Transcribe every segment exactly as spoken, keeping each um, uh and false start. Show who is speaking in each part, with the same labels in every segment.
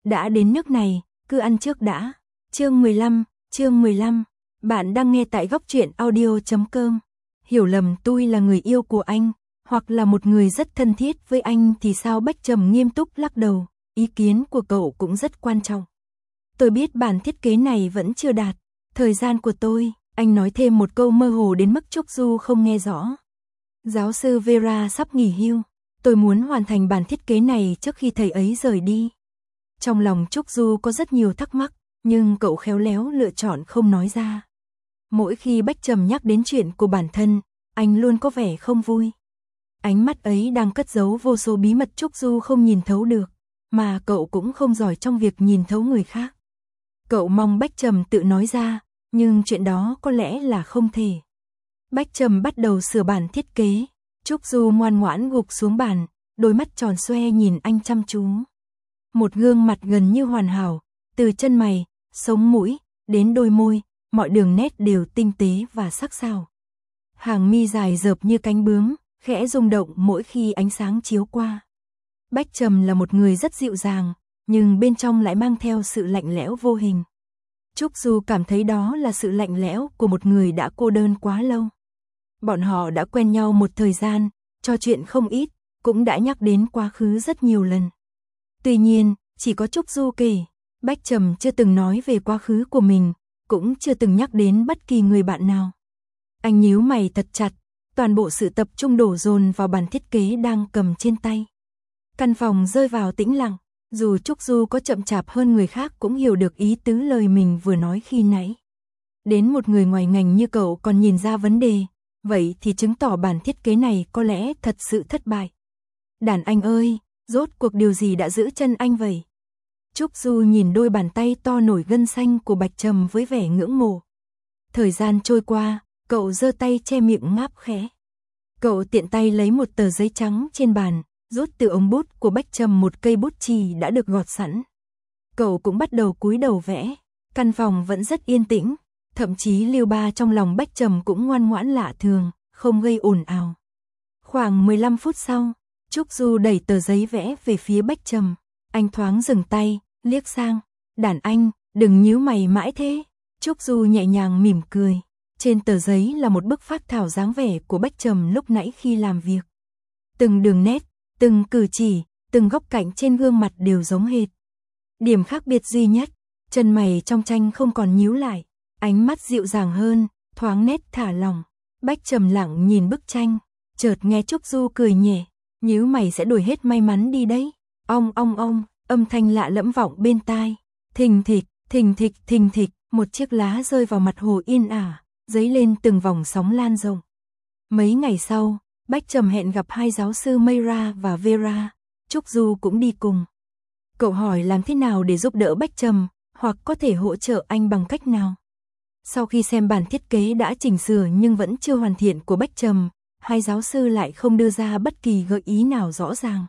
Speaker 1: đã đến nước này, cứ ăn trước đã. Chương mười lăm, chương mười lăm. Bạn đang nghe tại góc truyện audio chấm com. Hiểu lầm tôi là người yêu của anh, hoặc là một người rất thân thiết với anh thì sao? Bách Trầm nghiêm túc lắc đầu, ý kiến của cậu cũng rất quan trọng. Tôi biết bản thiết kế này vẫn chưa đạt thời gian của tôi, anh nói thêm một câu mơ hồ đến mức Trúc Du không nghe rõ. Giáo sư Vera sắp nghỉ hưu, tôi muốn hoàn thành bản thiết kế này trước khi thầy ấy rời đi. Trong lòng Trúc Du có rất nhiều thắc mắc, nhưng cậu khéo léo lựa chọn không nói ra. Mỗi khi Bách Trầm nhắc đến chuyện của bản thân, anh luôn có vẻ không vui. Ánh mắt ấy đang cất giấu vô số bí mật Trúc Du không nhìn thấu được, mà cậu cũng không giỏi trong việc nhìn thấu người khác. Cậu mong Bách Trầm tự nói ra, nhưng chuyện đó có lẽ là không thể. Bách Trầm bắt đầu sửa bản thiết kế, Trúc Du ngoan ngoãn gục xuống bàn, đôi mắt tròn xoe nhìn anh chăm chú. Một gương mặt gần như hoàn hảo, từ chân mày, sống mũi, đến đôi môi, mọi đường nét đều tinh tế và sắc sảo. Hàng mi dài rợp như cánh bướm, khẽ rung động mỗi khi ánh sáng chiếu qua. Bách Trầm là một người rất dịu dàng, nhưng bên trong lại mang theo sự lạnh lẽo vô hình. Trúc Du cảm thấy đó là sự lạnh lẽo của một người đã cô đơn quá lâu. Bọn họ đã quen nhau một thời gian, trò chuyện không ít, cũng đã nhắc đến quá khứ rất nhiều lần. Tuy nhiên, chỉ có Trúc Du kể, Bách Trầm chưa từng nói về quá khứ của mình, cũng chưa từng nhắc đến bất kỳ người bạn nào. Anh nhíu mày thật chặt, toàn bộ sự tập trung đổ dồn vào bản thiết kế đang cầm trên tay. Căn phòng rơi vào tĩnh lặng, dù Trúc Du có chậm chạp hơn người khác cũng hiểu được ý tứ lời mình vừa nói khi nãy. Đến một người ngoài ngành như cậu còn nhìn ra vấn đề, vậy thì chứng tỏ bản thiết kế này có lẽ thật sự thất bại. Đàn anh ơi, rốt cuộc điều gì đã giữ chân anh vậy? Trúc Du nhìn đôi bàn tay to nổi gân xanh của Bạch Trầm với vẻ ngưỡng mộ. Thời gian trôi qua, cậu giơ tay che miệng ngáp khẽ. Cậu tiện tay lấy một tờ giấy trắng trên bàn, rút từ ống bút của Bách Trầm một cây bút chì đã được gọt sẵn. Cậu cũng bắt đầu cúi đầu vẽ, căn phòng vẫn rất yên tĩnh, thậm chí Lưu Ba trong lòng Bách Trầm cũng ngoan ngoãn lạ thường, không gây ồn ào. Khoảng mười lăm phút sau, Trúc Du đẩy tờ giấy vẽ về phía Bách Trầm, anh thoáng dừng tay, liếc sang, đàn anh, đừng nhíu mày mãi thế. Trúc Du nhẹ nhàng mỉm cười, trên tờ giấy là một bức phác thảo dáng vẻ của Bách Trầm lúc nãy khi làm việc. Từng đường nét, từng cử chỉ, từng góc cạnh trên gương mặt đều giống hệt. Điểm khác biệt duy nhất, chân mày trong tranh không còn nhíu lại, ánh mắt dịu dàng hơn, thoáng nét thả lỏng. Bách Trầm lặng nhìn bức tranh, chợt nghe Trúc Du cười nhẹ, nhíu mày sẽ đổi hết may mắn đi đấy. Ong ong ong, âm thanh lạ lẫm vọng bên tai. Thình thịch, thình thịch, thình thịch, một chiếc lá rơi vào mặt hồ yên ả, dấy lên từng vòng sóng lan rộng. Mấy ngày sau, Bách Trầm hẹn gặp hai giáo sư Mayra và Vera, Trúc Du cũng đi cùng. Cậu hỏi làm thế nào để giúp đỡ Bách Trầm, hoặc có thể hỗ trợ anh bằng cách nào. Sau khi xem bản thiết kế đã chỉnh sửa nhưng vẫn chưa hoàn thiện của Bách Trầm, hai giáo sư lại không đưa ra bất kỳ gợi ý nào rõ ràng.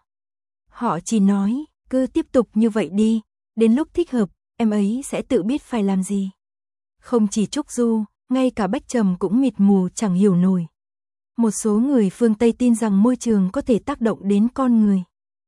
Speaker 1: Họ chỉ nói, cứ tiếp tục như vậy đi, đến lúc thích hợp, em ấy sẽ tự biết phải làm gì. Không chỉ Trúc Du, ngay cả Bách Trầm cũng mịt mù chẳng hiểu nổi. Một số người phương Tây tin rằng môi trường có thể tác động đến con người.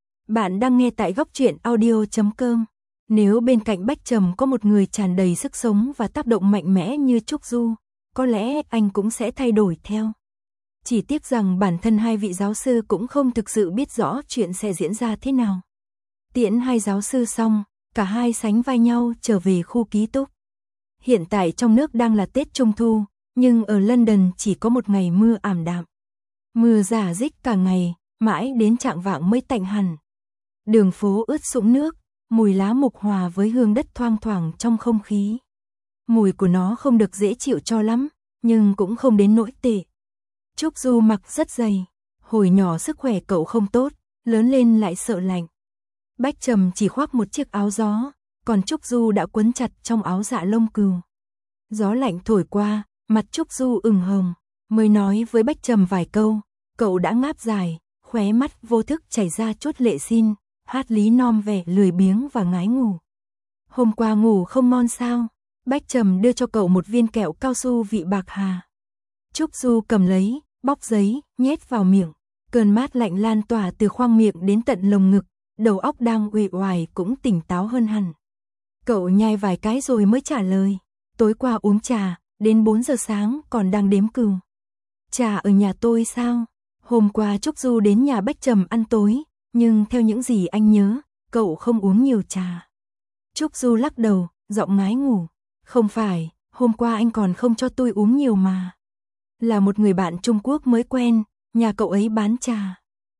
Speaker 1: Bạn đang nghe tại góc truyện audio chấm com. Nếu bên cạnh Bách Trầm có một người tràn đầy sức sống và tác động mạnh mẽ như Trúc Du, có lẽ anh cũng sẽ thay đổi theo. Chỉ tiếc rằng bản thân hai vị giáo sư cũng không thực sự biết rõ chuyện sẽ diễn ra thế nào. Tiễn hai giáo sư xong, cả hai sánh vai nhau trở về khu ký túc. Hiện tại trong nước đang là Tết Trung Thu, nhưng ở London chỉ có một ngày mưa ảm đạm. Mưa rả rích cả ngày, mãi đến chạng vạng mới tạnh hẳn. Đường phố ướt sũng nước, mùi lá mục hòa với hương đất thoang thoảng trong không khí. Mùi của nó không được dễ chịu cho lắm, nhưng cũng không đến nỗi tệ. Trúc Du mặc rất dày, hồi nhỏ sức khỏe cậu không tốt, lớn lên lại sợ lạnh. Bách Trầm chỉ khoác một chiếc áo gió, còn Trúc Du đã quấn chặt trong áo dạ lông cừu. Gió lạnh thổi qua, mặt Trúc Du ửng hồng, mới nói với Bách Trầm vài câu, cậu đã ngáp dài, khóe mắt vô thức chảy ra chút lệ xin, hát lý non vẻ lười biếng và ngái ngủ. Hôm qua ngủ không ngon sao? Bách Trầm đưa cho cậu một viên kẹo cao su vị bạc hà. Trúc Du cầm lấy, bóc giấy, nhét vào miệng. Cơn mát lạnh lan tỏa từ khoang miệng đến tận lồng ngực, đầu óc đang uể oải cũng tỉnh táo hơn hẳn. Cậu nhai vài cái rồi mới trả lời, tối qua uống trà, đến bốn giờ sáng còn đang đếm cừu. Trà ở nhà tôi sao? Hôm qua Trúc Du đến nhà Bách Trầm ăn tối, nhưng theo những gì anh nhớ, cậu không uống nhiều trà. Trúc Du lắc đầu, giọng ngái ngủ, không phải, hôm qua anh còn không cho tôi uống nhiều mà. Là một người bạn Trung Quốc mới quen, nhà cậu ấy bán trà.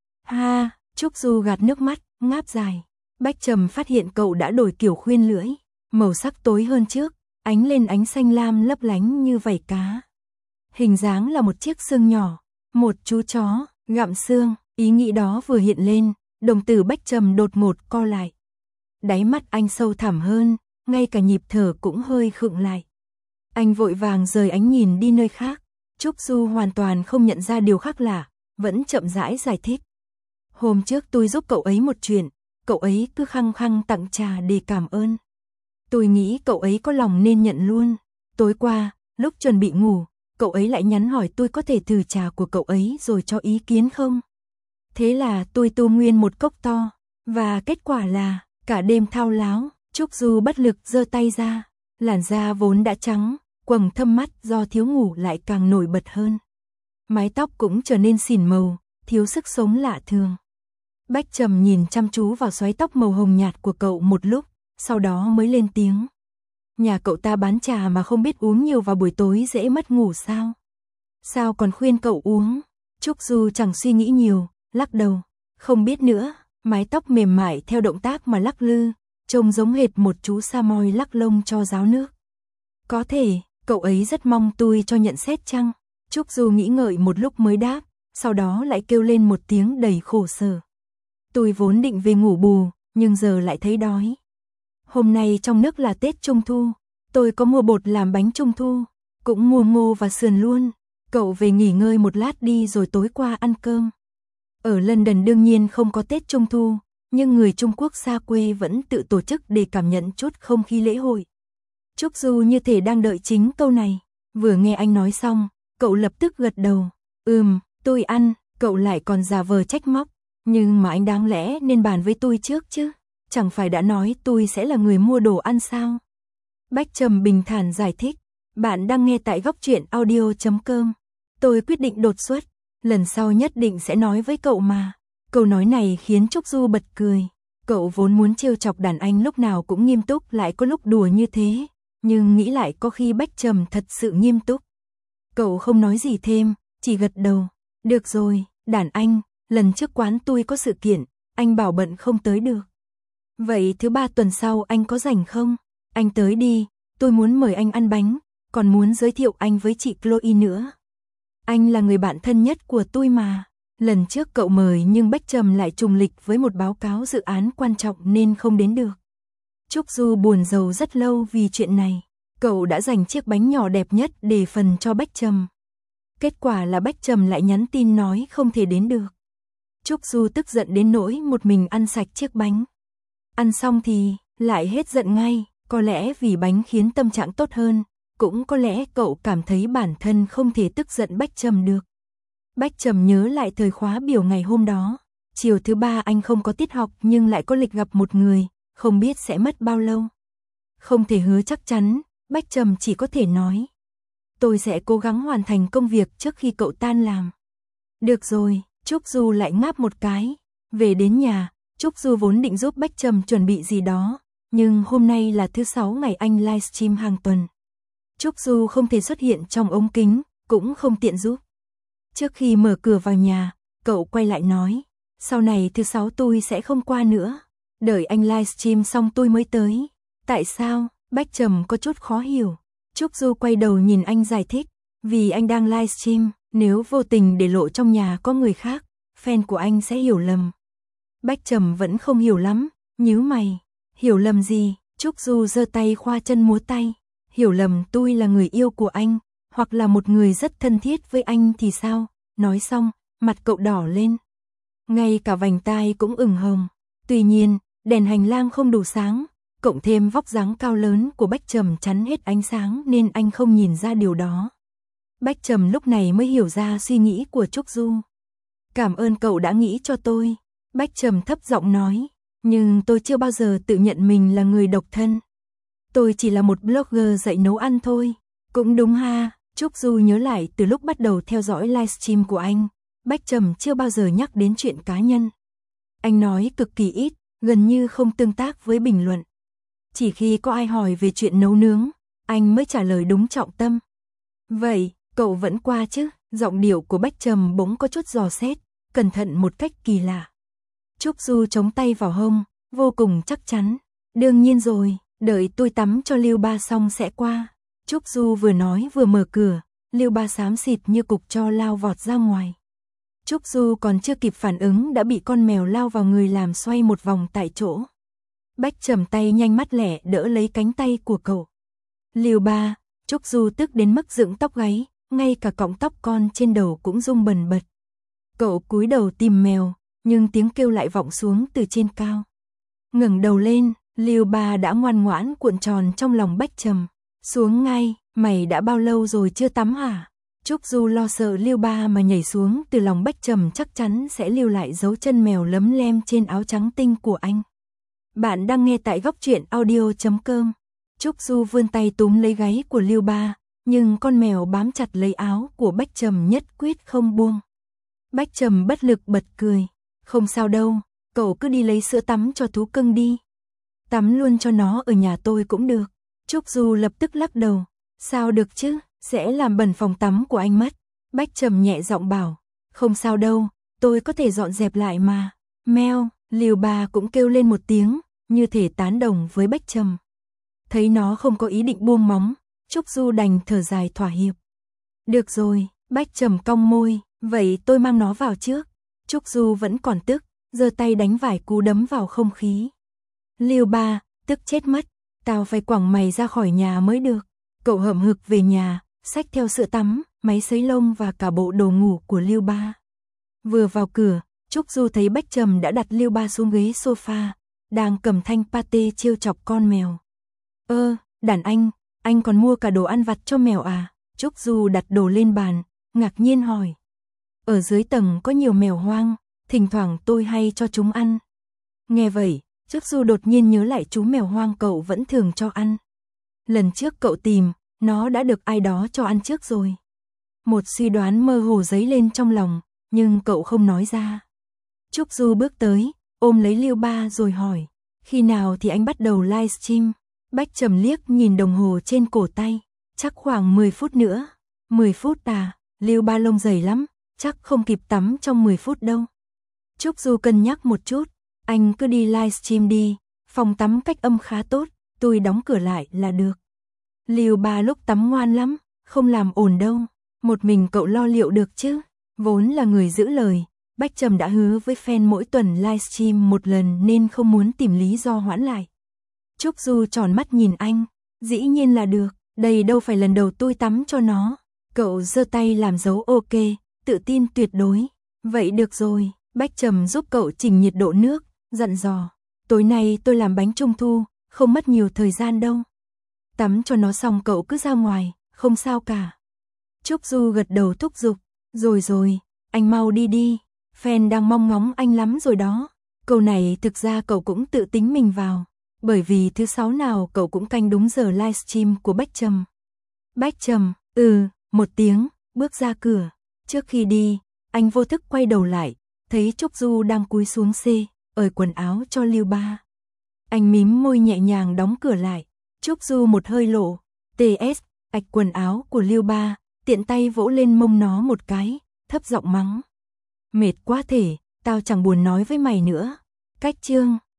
Speaker 1: Ha, Trúc Du gạt nước mắt, ngáp dài. Bách Trầm phát hiện cậu đã đổi kiểu khuyên lưỡi, màu sắc tối hơn trước, ánh lên ánh xanh lam lấp lánh như vảy cá. Hình dáng là một chiếc xương nhỏ, một chú chó, gặm xương, ý nghĩ đó vừa hiện lên, đồng tử Bách Trầm đột ngột co lại. Đáy mắt anh sâu thẳm hơn, ngay cả nhịp thở cũng hơi khựng lại. Anh vội vàng rời ánh nhìn đi nơi khác, Trúc Du hoàn toàn không nhận ra điều khác lạ, vẫn chậm rãi giải thích. Hôm trước tôi giúp cậu ấy một chuyện, cậu ấy cứ khăng khăng tặng trà để cảm ơn. Tôi nghĩ cậu ấy có lòng nên nhận luôn. Tối qua, lúc chuẩn bị ngủ, cậu ấy lại nhắn hỏi tôi có thể thử trà của cậu ấy rồi cho ý kiến không. Thế là tôi tu nguyên một cốc to, và kết quả là, cả đêm thao láo, Trúc Du bất lực giơ tay ra, làn da vốn đã trắng, quầng thâm mắt do thiếu ngủ lại càng nổi bật hơn. Mái tóc cũng trở nên xỉn màu, thiếu sức sống lạ thường. Bách Trầm nhìn chăm chú vào xoáy tóc màu hồng nhạt của cậu một lúc, sau đó mới lên tiếng. Nhà cậu ta bán trà mà không biết uống nhiều vào buổi tối dễ mất ngủ sao? Sao còn khuyên cậu uống? Trúc Du chẳng suy nghĩ nhiều, lắc đầu. Không biết nữa, mái tóc mềm mại theo động tác mà lắc lư, trông giống hệt một chú sa moi lắc lông cho ráo nước. Có thể, cậu ấy rất mong tôi cho nhận xét chăng? Trúc Du nghĩ ngợi một lúc mới đáp, sau đó lại kêu lên một tiếng đầy khổ sở. Tôi vốn định về ngủ bù, nhưng giờ lại thấy đói. Hôm nay trong nước là Tết Trung Thu, tôi có mua bột làm bánh Trung Thu, cũng mua ngô và sườn luôn. Cậu về nghỉ ngơi một lát đi rồi tối qua ăn cơm. Ở London đương nhiên không có Tết Trung Thu, nhưng người Trung Quốc xa quê vẫn tự tổ chức để cảm nhận chút không khí lễ hội. Trúc Du như thể đang đợi chính câu này, vừa nghe anh nói xong, cậu lập tức gật đầu. Ừm, tôi ăn, cậu lại còn giả vờ trách móc, nhưng mà anh đáng lẽ nên bàn với tôi trước chứ, chẳng phải đã nói tôi sẽ là người mua đồ ăn sao? Bách Trầm bình thản giải thích, bạn đang nghe tại góc truyện audio chấm com. Tôi quyết định đột xuất, lần sau nhất định sẽ nói với cậu mà. Câu nói này khiến Trúc Du bật cười, cậu vốn muốn trêu chọc đàn anh lúc nào cũng nghiêm túc lại có lúc đùa như thế, nhưng nghĩ lại có khi Bách Trầm thật sự nghiêm túc. Cậu không nói gì thêm, chỉ gật đầu, được rồi, đàn anh, lần trước quán tôi có sự kiện, anh bảo bận không tới được. Vậy thứ ba tuần sau anh có rảnh không? Anh tới đi, tôi muốn mời anh ăn bánh, còn muốn giới thiệu anh với chị Chloe nữa. Anh là người bạn thân nhất của tôi mà. Lần trước cậu mời nhưng Bách Trầm lại trùng lịch với một báo cáo dự án quan trọng nên không đến được. Trúc Du buồn rầu rất lâu vì chuyện này. Cậu đã dành chiếc bánh nhỏ đẹp nhất để phần cho Bách Trầm. Kết quả là Bách Trầm lại nhắn tin nói không thể đến được. Trúc Du tức giận đến nỗi một mình ăn sạch chiếc bánh. Ăn xong thì lại hết giận ngay, có lẽ vì bánh khiến tâm trạng tốt hơn, cũng có lẽ cậu cảm thấy bản thân không thể tức giận Bách Trầm được. Bách Trầm nhớ lại thời khóa biểu ngày hôm đó, chiều thứ ba anh không có tiết học nhưng lại có lịch gặp một người, không biết sẽ mất bao lâu. Không thể hứa chắc chắn, Bách Trầm chỉ có thể nói. Tôi sẽ cố gắng hoàn thành công việc trước khi cậu tan làm. Được rồi, Trúc Du lại ngáp một cái. Về đến nhà, Trúc Du vốn định giúp Bách Trầm chuẩn bị gì đó, nhưng hôm nay là thứ sáu ngày anh livestream hàng tuần. Trúc Du không thể xuất hiện trong ống kính, cũng không tiện giúp. Trước khi mở cửa vào nhà, cậu quay lại nói, sau này thứ sáu tôi sẽ không qua nữa, đợi anh livestream xong tôi mới tới. Tại sao? Bách Trầm có chút khó hiểu. Trúc Du quay đầu nhìn anh giải thích, vì anh đang livestream, nếu vô tình để lộ trong nhà có người khác, fan của anh sẽ hiểu lầm. Bách Trầm vẫn không hiểu lắm, nhíu mày, hiểu lầm gì? Trúc Du giơ tay khoa chân múa tay, hiểu lầm tôi là người yêu của anh, hoặc là một người rất thân thiết với anh thì sao? Nói xong, mặt cậu đỏ lên. Ngay cả vành tai cũng ửng hồng. Tuy nhiên, đèn hành lang không đủ sáng, cộng thêm vóc dáng cao lớn của Bách Trầm chắn hết ánh sáng nên anh không nhìn ra điều đó. Bách Trầm lúc này mới hiểu ra suy nghĩ của Trúc Du. Cảm ơn cậu đã nghĩ cho tôi. Bách Trầm thấp giọng nói, Nhưng tôi chưa bao giờ tự nhận mình là người độc thân. Tôi chỉ là một blogger dạy nấu ăn thôi. Cũng đúng ha, Trúc Du nhớ lại từ lúc bắt đầu theo dõi livestream của anh, Bách Trầm chưa bao giờ nhắc đến chuyện cá nhân. Anh nói cực kỳ ít, gần như không tương tác với bình luận. Chỉ khi có ai hỏi về chuyện nấu nướng, anh mới trả lời đúng trọng tâm. Vậy, cậu vẫn qua chứ? Giọng điệu của Bách Trầm bỗng có chút dò xét, cẩn thận một cách kỳ lạ. Trúc Du chống tay vào hông, vô cùng chắc chắn. Đương nhiên rồi, đợi tôi tắm cho Lưu Ba xong sẽ qua. Trúc Du vừa nói vừa mở cửa, Lưu Ba xám xịt như cục tro lao vọt ra ngoài. Trúc Du còn chưa kịp phản ứng đã bị con mèo lao vào người làm xoay một vòng tại chỗ. Bách Trầm tay nhanh mắt lẹ đỡ lấy cánh tay của cậu. Lưu Ba, Trúc Du tức đến mức dựng tóc gáy, ngay cả cọng tóc con trên đầu cũng rung bần bật. Cậu cúi đầu tìm mèo, nhưng tiếng kêu lại vọng xuống từ trên cao. Ngẩng đầu lên, Lưu Ba đã ngoan ngoãn cuộn tròn trong lòng Bách Trầm. Xuống ngay, mày đã bao lâu rồi chưa tắm hả? Trúc Du lo sợ Lưu Ba mà nhảy xuống từ lòng Bách Trầm chắc chắn sẽ lưu lại dấu chân mèo lấm lem trên áo trắng tinh của anh. Bạn đang nghe tại góc truyện audio chấm com. Trúc Du vươn tay túm lấy gáy của Lưu Ba, nhưng con mèo bám chặt lấy áo của Bách Trầm nhất quyết không buông. Bách Trầm bất lực bật cười. Không sao đâu, cậu cứ đi lấy sữa tắm cho thú cưng đi. Tắm luôn cho nó ở nhà tôi cũng được. Trúc Du lập tức lắc đầu. Sao được chứ, sẽ làm bẩn phòng tắm của anh mất. Bách Trầm nhẹ giọng bảo. Không sao đâu, tôi có thể dọn dẹp lại mà. Meo, Lưu Ba cũng kêu lên một tiếng, như thể tán đồng với Bách Trầm. Thấy nó không có ý định buông móng, Trúc Du đành thở dài thỏa hiệp. Được rồi, Bách Trầm cong môi, vậy tôi mang nó vào trước. Trúc Du vẫn còn tức, giơ tay đánh vài cú đấm vào không khí. Lưu Ba, tức chết mất, tao phải quẳng mày ra khỏi nhà mới được. Cậu hậm hực về nhà, xách theo sữa tắm, máy sấy lông và cả bộ đồ ngủ của Lưu Ba. Vừa vào cửa, Trúc Du thấy Bách Trầm đã đặt Lưu Ba xuống ghế sofa, đang cầm thanh pate trêu chọc con mèo. Ơ, đàn anh, anh còn mua cả đồ ăn vặt cho mèo à? Trúc Du đặt đồ lên bàn, ngạc nhiên hỏi. Ở dưới tầng có nhiều mèo hoang, thỉnh thoảng tôi hay cho chúng ăn. Nghe vậy, Trúc Du đột nhiên nhớ lại chú mèo hoang cậu vẫn thường cho ăn. Lần trước cậu tìm, nó đã được ai đó cho ăn trước rồi. Một suy đoán mơ hồ dấy lên trong lòng, nhưng cậu không nói ra. Trúc Du bước tới, ôm lấy Lưu Ba rồi hỏi. Khi nào thì anh bắt đầu livestream? Bách Trầm liếc nhìn đồng hồ trên cổ tay. Chắc khoảng mười phút nữa. mười phút à? Lưu Ba lông dày lắm, chắc không kịp tắm trong mười phút đâu. Trúc Du cân nhắc một chút. Anh cứ đi livestream đi, phòng tắm cách âm khá tốt, tôi đóng cửa lại là được. Lưu Ba lúc tắm ngoan lắm, không làm ồn đâu. Một mình cậu lo liệu được chứ? Vốn là người giữ lời, Bách Trầm đã hứa với fan mỗi tuần livestream một lần nên không muốn tìm lý do hoãn lại. Trúc Du tròn mắt nhìn anh, dĩ nhiên là được, đây đâu phải lần đầu tôi tắm cho nó. Cậu giơ tay làm dấu ok, tự tin tuyệt đối. Vậy được rồi, Bách Trầm giúp cậu chỉnh nhiệt độ nước, dặn dò. Tối nay tôi làm bánh trung thu, không mất nhiều thời gian đâu. Tắm cho nó xong cậu cứ ra ngoài, không sao cả. Trúc Du gật đầu thúc giục. Rồi rồi, anh mau đi đi, fan đang mong ngóng anh lắm rồi đó. Câu này thực ra cậu cũng tự tính mình vào, bởi vì thứ sáu nào cậu cũng canh đúng giờ livestream của Bách Trầm. Bách Trầm, ừ, một tiếng, bước ra cửa. Trước khi đi, anh vô thức quay đầu lại, thấy Trúc Du đang cúi xuống xê, ởi quần áo cho Lưu Ba. Anh mím môi nhẹ nhàng đóng cửa lại. Trúc Du một hơi lộ, tê ét, ạch quần áo của Lưu Ba, tiện tay vỗ lên mông nó một cái, thấp giọng mắng. Mệt quá thể, tao chẳng buồn nói với mày nữa. Cách chương